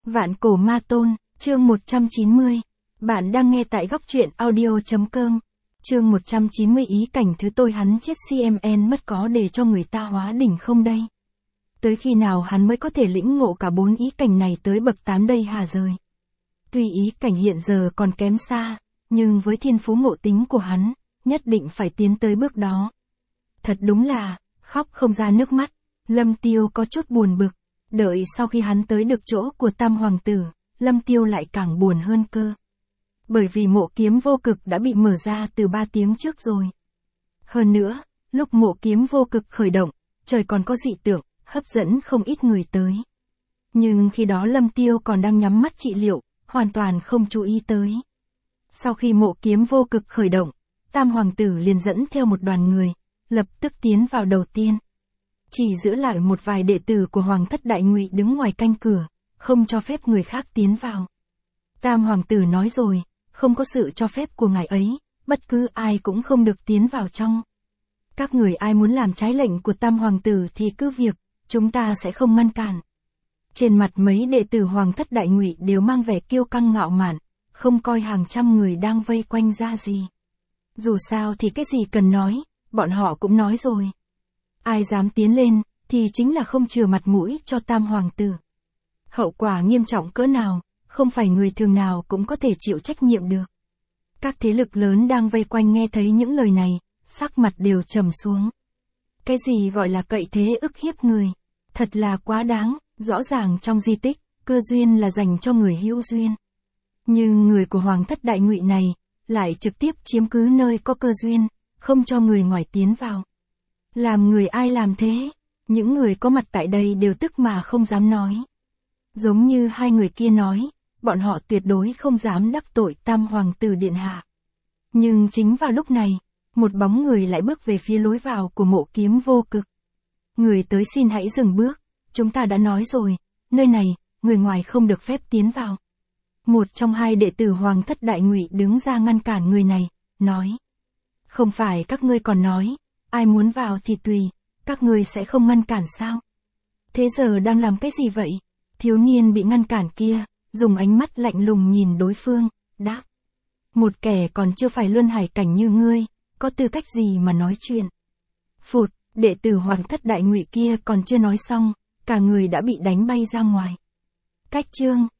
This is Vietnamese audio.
Vạn cổ ma tôn, chương 190. Bạn đang nghe tại góc truyện audio.com. Chương 190 ý cảnh thứ tôi hắn chết CMN mất có để cho người ta hóa đỉnh không đây? Tới khi nào hắn mới có thể lĩnh ngộ cả 4 ý cảnh này tới bậc 8 đây hả rời? Tuy ý cảnh hiện giờ còn kém xa, nhưng với thiên phú ngộ tính của hắn, nhất định phải tiến tới bước đó. Thật đúng là, khóc không ra nước mắt, Lâm Tiêu có chút buồn bực. Đợi sau khi hắn tới được chỗ của Tam Hoàng tử, Lâm Tiêu lại càng buồn hơn cơ. Bởi vì mộ kiếm vô cực đã bị mở ra từ 3 tiếng trước rồi. Hơn nữa, lúc mộ kiếm vô cực khởi động, trời còn có dị tượng, hấp dẫn không ít người tới. Nhưng khi đó Lâm Tiêu còn đang nhắm mắt trị liệu, hoàn toàn không chú ý tới. Sau khi mộ kiếm vô cực khởi động, Tam Hoàng tử liền dẫn theo một đoàn người, lập tức tiến vào đầu tiên. Chỉ giữ lại một vài đệ tử của Hoàng thất Đại Ngụy đứng ngoài canh cửa, không cho phép người khác tiến vào. Tam Hoàng tử nói rồi, không có sự cho phép của ngài ấy, bất cứ ai cũng không được tiến vào trong. Các người ai muốn làm trái lệnh của Tam Hoàng tử thì cứ việc, chúng ta sẽ không ngăn cản. Trên mặt mấy đệ tử Hoàng thất Đại Ngụy đều mang vẻ kiêu căng ngạo mạn, không coi hàng trăm người đang vây quanh ra gì. Dù sao thì cái gì cần nói, bọn họ cũng nói rồi. Ai dám tiến lên, thì chính là không chừa mặt mũi cho Tam Hoàng tử. Hậu quả nghiêm trọng cỡ nào, không phải người thường nào cũng có thể chịu trách nhiệm được. Các thế lực lớn đang vây quanh nghe thấy những lời này, sắc mặt đều trầm xuống. Cái gì gọi là cậy thế ức hiếp người? Thật là quá đáng, rõ ràng trong di tích, cơ duyên là dành cho người hữu duyên. Nhưng người của Hoàng thất Đại Ngụy này, lại trực tiếp chiếm cứ nơi có cơ duyên, không cho người ngoài tiến vào. Làm người ai làm thế? Những người có mặt tại đây đều tức mà không dám nói. Giống như hai người kia nói, bọn họ tuyệt đối không dám đắc tội Tam Hoàng tử điện hạ. Nhưng chính vào lúc này, một bóng người lại bước về phía lối vào của mộ kiếm vô cực. Người tới xin hãy dừng bước, chúng ta đã nói rồi, nơi này, người ngoài không được phép tiến vào. Một trong hai đệ tử Hoàng thất Đại Ngụy đứng ra ngăn cản người này, nói. Không phải các ngươi còn nói, ai muốn vào thì tùy, các ngươi sẽ không ngăn cản sao? Thế giờ đang làm cái gì vậy? Thiếu niên bị ngăn cản kia, dùng ánh mắt lạnh lùng nhìn đối phương, đáp. Một kẻ còn chưa phải luân hải cảnh như ngươi, có tư cách gì mà nói chuyện? Phụt, đệ tử Hoàng thất Đại Ngụy kia còn chưa nói xong, cả người đã bị đánh bay ra ngoài. Cách chương